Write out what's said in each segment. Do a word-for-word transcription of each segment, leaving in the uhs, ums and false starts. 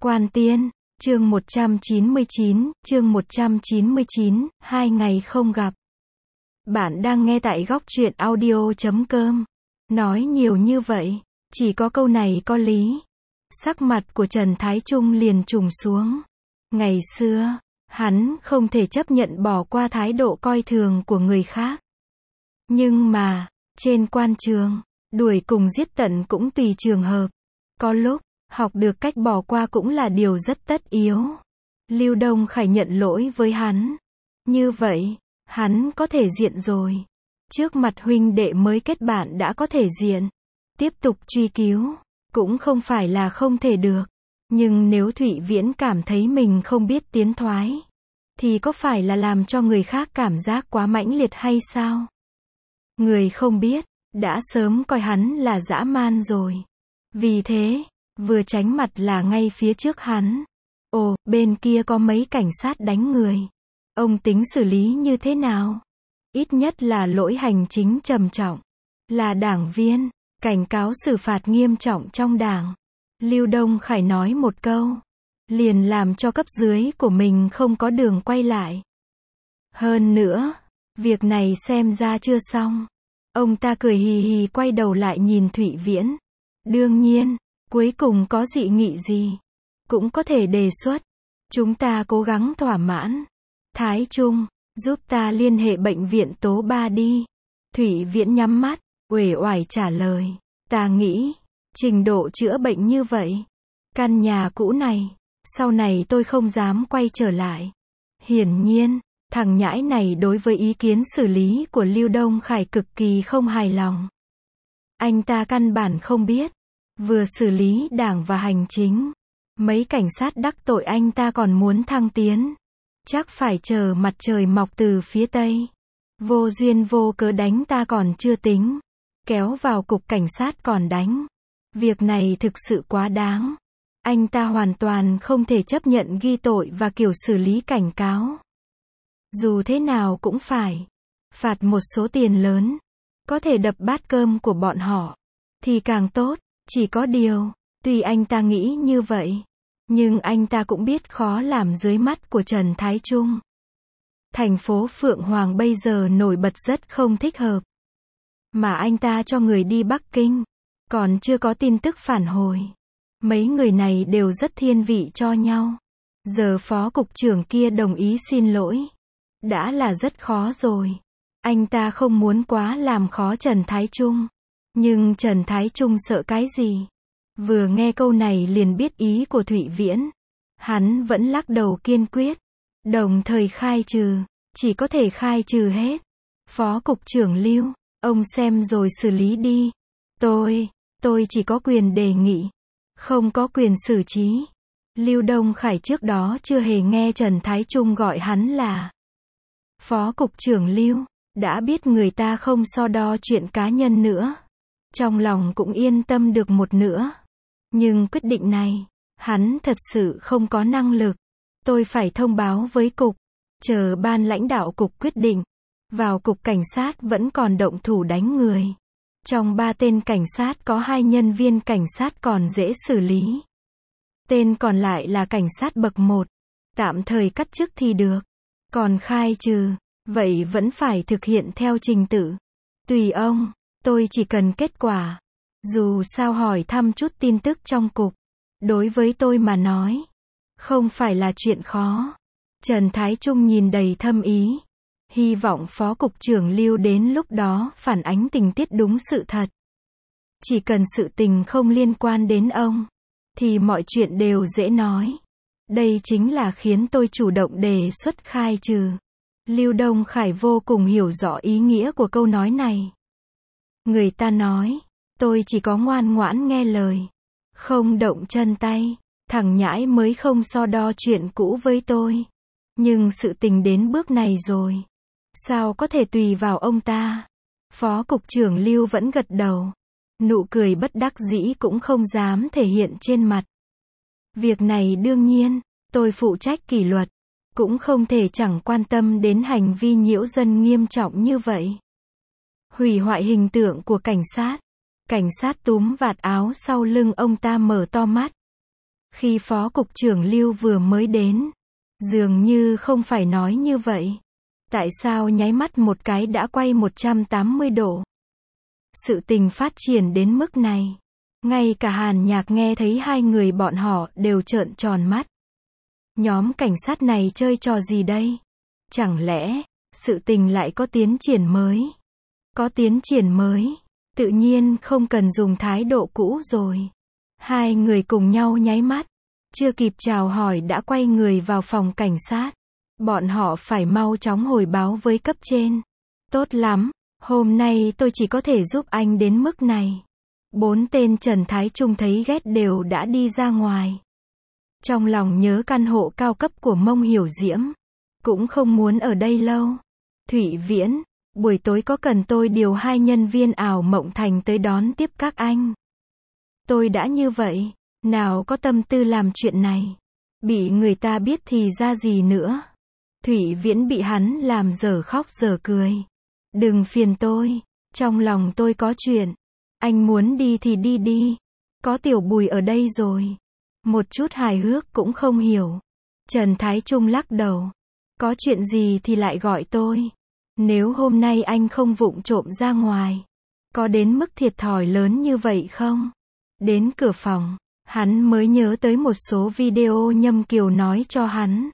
Quan Tiên, chương một trăm chín mươi chín, chương một trăm chín mươi chín, hai ngày không gặp. Bạn đang nghe tại góc truyện audio chấm com. Nói nhiều như vậy, chỉ có câu này có lý. Sắc mặt của Trần Thái Trung liền trùng xuống. Ngày xưa, hắn không thể chấp nhận bỏ qua thái độ coi thường của người khác. Nhưng mà, trên quan trường, đuổi cùng giết tận cũng tùy trường hợp. Có lúc, học được cách bỏ qua cũng là điều rất tất yếu. Lưu Đông Khải nhận lỗi với hắn. Như vậy, hắn có thể diện rồi. Trước mặt huynh đệ mới kết bạn đã có thể diện. Tiếp tục truy cứu, cũng không phải là không thể được. Nhưng nếu Thụy Viễn cảm thấy mình không biết tiến thoái, thì có phải là làm cho người khác cảm giác quá mãnh liệt hay sao? Người không biết, đã sớm coi hắn là dã man rồi. Vì thế, vừa tránh mặt là ngay phía trước hắn. Ồ, bên kia có mấy cảnh sát đánh người. Ông tính xử lý như thế nào? Ít nhất là lỗi hành chính trầm trọng. Là đảng viên, cảnh cáo xử phạt nghiêm trọng trong đảng. Lưu Đông Khải nói một câu, liền làm cho cấp dưới của mình không có đường quay lại. Hơn nữa, việc này xem ra chưa xong. Ông ta cười hì hì quay đầu lại nhìn Thụy Viễn. Đương nhiên, cuối cùng có dị nghị gì, cũng có thể đề xuất. Chúng ta cố gắng thỏa mãn. Thái Trung, giúp ta liên hệ bệnh viện Tố Ba đi. Thụy Viễn nhắm mắt, uể oải trả lời. Ta nghĩ, trình độ chữa bệnh như vậy, căn nhà cũ này, sau này tôi không dám quay trở lại. Hiển nhiên, thằng nhãi này đối với ý kiến xử lý của Lưu Đông Khải cực kỳ không hài lòng. Anh ta căn bản không biết, vừa xử lý đảng và hành chính, mấy cảnh sát đắc tội anh ta còn muốn thăng tiến. Chắc phải chờ mặt trời mọc từ phía tây. Vô duyên vô cớ đánh ta còn chưa tính, kéo vào cục cảnh sát còn đánh. Việc này thực sự quá đáng. Anh ta hoàn toàn không thể chấp nhận ghi tội và kiểu xử lý cảnh cáo. Dù thế nào cũng phải phạt một số tiền lớn, có thể đập bát cơm của bọn họ thì càng tốt. Chỉ có điều, tuy anh ta nghĩ như vậy, nhưng anh ta cũng biết khó làm dưới mắt của Trần Thái Trung. Thành phố Phượng Hoàng bây giờ nổi bật rất không thích hợp. Mà anh ta cho người đi Bắc Kinh, còn chưa có tin tức phản hồi. Mấy người này đều rất thiên vị cho nhau. Giờ phó cục trưởng kia đồng ý xin lỗi, đã là rất khó rồi. Anh ta không muốn quá làm khó Trần Thái Trung. Nhưng Trần Thái Trung sợ cái gì? Vừa nghe câu này liền biết ý của Thụy Viễn. Hắn vẫn lắc đầu kiên quyết. Đồng thời khai trừ. Chỉ có thể khai trừ hết. Phó cục trưởng Lưu, ông xem rồi xử lý đi. Tôi, tôi chỉ có quyền đề nghị, không có quyền xử trí. Lưu Đông Khải trước đó chưa hề nghe Trần Thái Trung gọi hắn là Phó cục trưởng Lưu. Đã biết người ta không so đo chuyện cá nhân nữa, trong lòng cũng yên tâm được một nữa. Nhưng quyết định này, hắn thật sự không có năng lực. Tôi phải thông báo với cục, chờ ban lãnh đạo cục quyết định. Vào cục cảnh sát vẫn còn động thủ đánh người. Trong ba tên cảnh sát có hai nhân viên cảnh sát còn dễ xử lý. Tên còn lại là cảnh sát bậc một. Tạm thời cắt chức thì được. Còn khai trừ, vậy vẫn phải thực hiện theo trình tự. Tùy ông, tôi chỉ cần kết quả. Dù sao hỏi thăm chút tin tức trong cục, đối với tôi mà nói, không phải là chuyện khó. Trần Thái Trung nhìn đầy thâm ý. Hy vọng phó cục trưởng Lưu đến lúc đó phản ánh tình tiết đúng sự thật. Chỉ cần sự tình không liên quan đến ông, thì mọi chuyện đều dễ nói. Đây chính là khiến tôi chủ động đề xuất khai trừ. Lưu Đông Khải vô cùng hiểu rõ ý nghĩa của câu nói này. Người ta nói, tôi chỉ có ngoan ngoãn nghe lời, không động chân tay, thằng nhãi mới không so đo chuyện cũ với tôi. Nhưng sự tình đến bước này rồi, sao có thể tùy vào ông ta? Phó cục trưởng Lưu vẫn gật đầu. Nụ cười bất đắc dĩ cũng không dám thể hiện trên mặt. Việc này đương nhiên, tôi phụ trách kỷ luật, cũng không thể chẳng quan tâm đến hành vi nhiễu dân nghiêm trọng như vậy. Hủy hoại hình tượng của cảnh sát. Cảnh sát túm vạt áo sau lưng ông ta mở to mắt. Khi phó cục trưởng Lưu vừa mới đến, dường như không phải nói như vậy. Tại sao nháy mắt một cái đã quay một trăm tám mươi độ? Sự tình phát triển đến mức này. Ngay cả Hàn Nhạc nghe thấy hai người bọn họ đều trợn tròn mắt. Nhóm cảnh sát này chơi trò gì đây? Chẳng lẽ, sự tình lại có tiến triển mới? Có tiến triển mới, tự nhiên không cần dùng thái độ cũ rồi. Hai người cùng nhau nháy mắt, chưa kịp chào hỏi đã quay người vào phòng cảnh sát. Bọn họ phải mau chóng hồi báo với cấp trên. Tốt lắm, hôm nay tôi chỉ có thể giúp anh đến mức này. Bốn tên Trần Thái Trung thấy ghét đều đã đi ra ngoài. Trong lòng nhớ căn hộ cao cấp của Mông Hiểu Diễm. Cũng không muốn ở đây lâu. Thụy Viễn, buổi tối có cần tôi điều hai nhân viên ảo mộng thành tới đón tiếp các anh? Tôi đã như vậy, nào có tâm tư làm chuyện này. Bị người ta biết thì ra gì nữa. Thụy Viễn bị hắn làm dở khóc dở cười. Đừng phiền tôi, trong lòng tôi có chuyện. Anh muốn đi thì đi đi. Có Tiểu Bùi ở đây rồi. Một chút hài hước cũng không hiểu. Trần Thái Trung lắc đầu. Có chuyện gì thì lại gọi tôi. Nếu hôm nay anh không vụng trộm ra ngoài, có đến mức thiệt thòi lớn như vậy không? Đến cửa phòng, hắn mới nhớ tới một số video Nhâm Kiều nói cho hắn.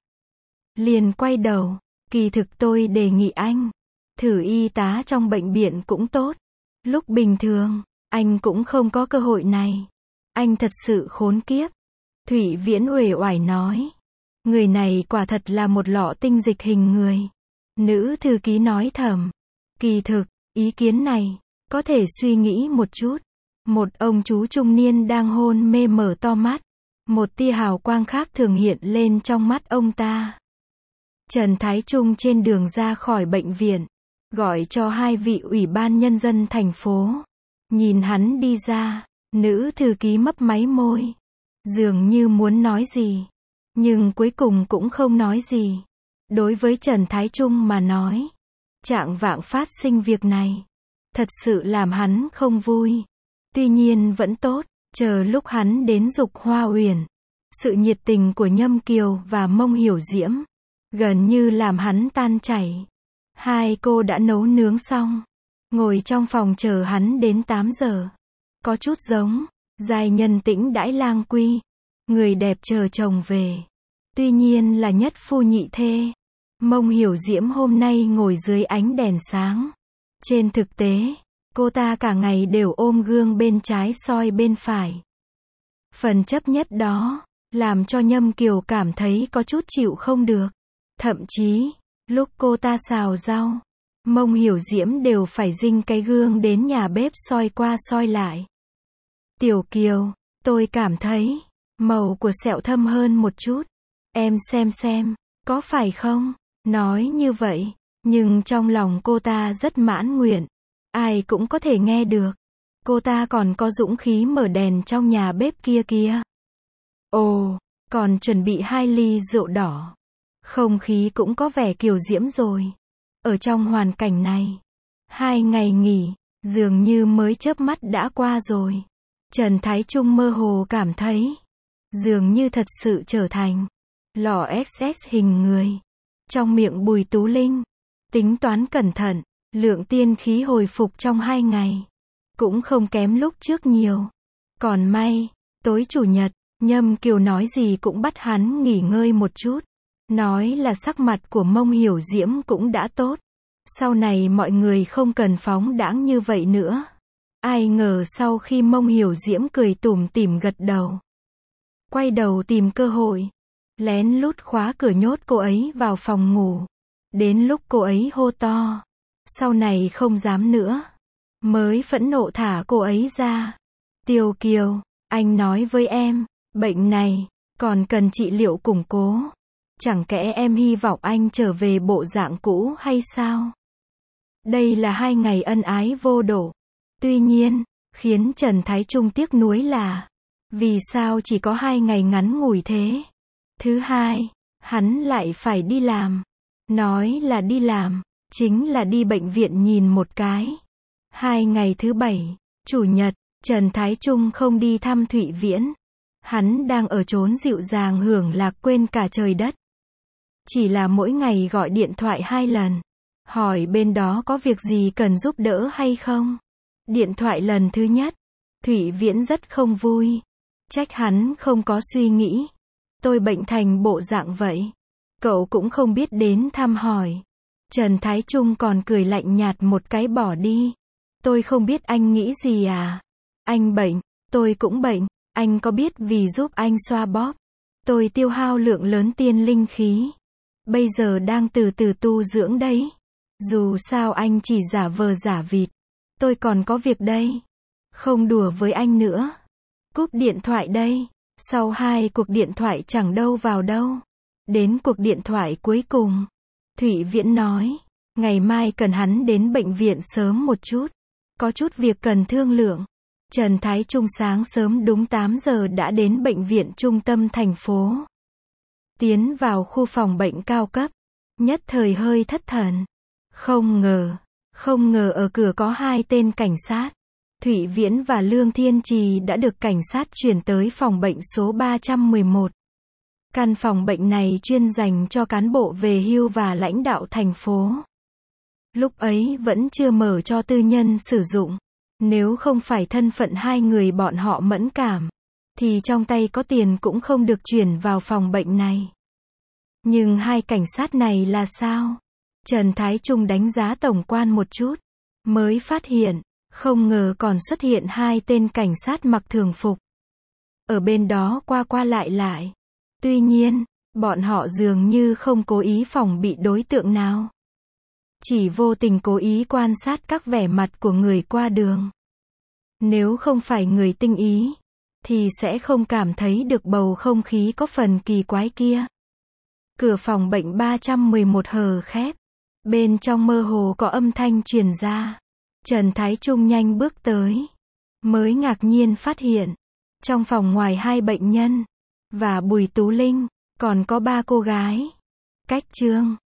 Liền quay đầu, kỳ thực tôi đề nghị anh thử y tá trong bệnh viện cũng tốt. Lúc bình thường, anh cũng không có cơ hội này. Anh thật sự khốn kiếp. Thụy Viễn uể oải nói. Người này quả thật là một lọ tinh dịch hình người. Nữ thư ký nói thầm. Kỳ thực, ý kiến này, có thể suy nghĩ một chút. Một ông chú trung niên đang hôn mê mở to mắt. Một tia hào quang khác thường hiện lên trong mắt ông ta. Trần Thái Trung trên đường ra khỏi bệnh viện, gọi cho hai vị ủy ban nhân dân thành phố. Nhìn hắn đi ra, nữ thư ký mấp máy môi. Dường như muốn nói gì, nhưng cuối cùng cũng không nói gì. Đối với Trần Thái Trung mà nói, trạng vạng phát sinh việc này, thật sự làm hắn không vui. Tuy nhiên vẫn tốt, chờ lúc hắn đến Dục Hoa Uyển, sự nhiệt tình của Nhâm Kiều và Mông Hiểu Diễm, gần như làm hắn tan chảy. Hai cô đã nấu nướng xong, ngồi trong phòng chờ hắn đến tám giờ. Có chút giống, giai nhân tĩnh đãi lang quy, người đẹp chờ chồng về. Tuy nhiên là nhất phu nhị thê. Mông Hiểu Diễm hôm nay ngồi dưới ánh đèn sáng. Trên thực tế, cô ta cả ngày đều ôm gương bên trái soi bên phải. Phần chấp nhất đó, làm cho Nhâm Kiều cảm thấy có chút chịu không được. Thậm chí, lúc cô ta xào rau, Mông Hiểu Diễm đều phải dinh cái gương đến nhà bếp soi qua soi lại. Tiểu Kiều, tôi cảm thấy, màu của sẹo thâm hơn một chút. Em xem xem, có phải không? Nói như vậy, nhưng trong lòng cô ta rất mãn nguyện. Ai cũng có thể nghe được. Cô ta còn có dũng khí mở đèn trong nhà bếp kia kia. Ồ, còn chuẩn bị hai ly rượu đỏ. Không khí cũng có vẻ kiều diễm rồi. Ở trong hoàn cảnh này, hai ngày nghỉ, dường như mới chớp mắt đã qua rồi. Trần Thái Trung mơ hồ cảm thấy, dường như thật sự trở thành lò ét ét hình người. Trong miệng Bùi Tú Linh, tính toán cẩn thận, lượng tiên khí hồi phục trong hai ngày, cũng không kém lúc trước nhiều. Còn may, tối chủ nhật, Nhâm Kiều nói gì cũng bắt hắn nghỉ ngơi một chút. Nói là sắc mặt của Mông Hiểu Diễm cũng đã tốt. Sau này mọi người không cần phóng đãng như vậy nữa. Ai ngờ sau khi Mông Hiểu Diễm cười tủm tỉm gật đầu, quay đầu tìm cơ hội, lén lút khóa cửa nhốt cô ấy vào phòng ngủ. Đến lúc cô ấy hô to, sau này không dám nữa, mới phẫn nộ thả cô ấy ra. Tiểu Kiều, anh nói với em, bệnh này, còn cần trị liệu củng cố. Chẳng kẽ em hy vọng anh trở về bộ dạng cũ hay sao? Đây là hai ngày ân ái vô độ. Tuy nhiên, khiến Trần Thái Trung tiếc nuối là, vì sao chỉ có hai ngày ngắn ngủi thế? Thứ hai, hắn lại phải đi làm. Nói là đi làm, chính là đi bệnh viện nhìn một cái. Hai ngày thứ bảy, chủ nhật, Trần Thái Trung không đi thăm Thụy Viễn. Hắn đang ở chốn dịu dàng hưởng lạc quên cả trời đất. Chỉ là mỗi ngày gọi điện thoại hai lần. Hỏi bên đó có việc gì cần giúp đỡ hay không. Điện thoại lần thứ nhất. Thủy Viễn rất không vui. Trách hắn không có suy nghĩ. Tôi bệnh thành bộ dạng vậy. Cậu cũng không biết đến thăm hỏi. Trần Thái Trung còn cười lạnh nhạt một cái bỏ đi. Tôi không biết anh nghĩ gì à. Anh bệnh, tôi cũng bệnh. Anh có biết vì giúp anh xoa bóp, tôi tiêu hao lượng lớn tiên linh khí. Bây giờ đang từ từ tu dưỡng đấy. Dù sao anh chỉ giả vờ giả vịt. Tôi còn có việc đây. Không đùa với anh nữa. Cúp điện thoại đây. Sau hai cuộc điện thoại chẳng đâu vào đâu. Đến cuộc điện thoại cuối cùng. Thủy Viễn nói. Ngày mai cần hắn đến bệnh viện sớm một chút. Có chút việc cần thương lượng. Trần Thái Trung sáng sớm đúng tám giờ đã đến bệnh viện trung tâm thành phố. Tiến vào khu phòng bệnh cao cấp. Nhất thời hơi thất thần. Không ngờ, không ngờ ở cửa có hai tên cảnh sát. Thủy Viễn và Lương Thiên Trì đã được cảnh sát chuyển tới phòng bệnh số ba trăm mười một. Căn phòng bệnh này chuyên dành cho cán bộ về hưu và lãnh đạo thành phố. Lúc ấy vẫn chưa mở cho tư nhân sử dụng. Nếu không phải thân phận hai người bọn họ mẫn cảm, thì trong tay có tiền cũng không được chuyển vào phòng bệnh này. Nhưng hai cảnh sát này là sao? Trần Thái Trung đánh giá tổng quan một chút, mới phát hiện, không ngờ còn xuất hiện hai tên cảnh sát mặc thường phục. Ở bên đó qua qua lại lại. Tuy nhiên, bọn họ dường như không cố ý phòng bị đối tượng nào. Chỉ vô tình cố ý quan sát các vẻ mặt của người qua đường. Nếu không phải người tinh ý, thì sẽ không cảm thấy được bầu không khí có phần kỳ quái kia. Cửa phòng bệnh ba trăm mười một hờ khép. Bên trong mơ hồ có âm thanh truyền ra. Trần Thái Trung nhanh bước tới. Mới ngạc nhiên phát hiện. Trong phòng ngoài hai bệnh nhân, và Bùi Tú Linh, còn có ba cô gái. Cách chương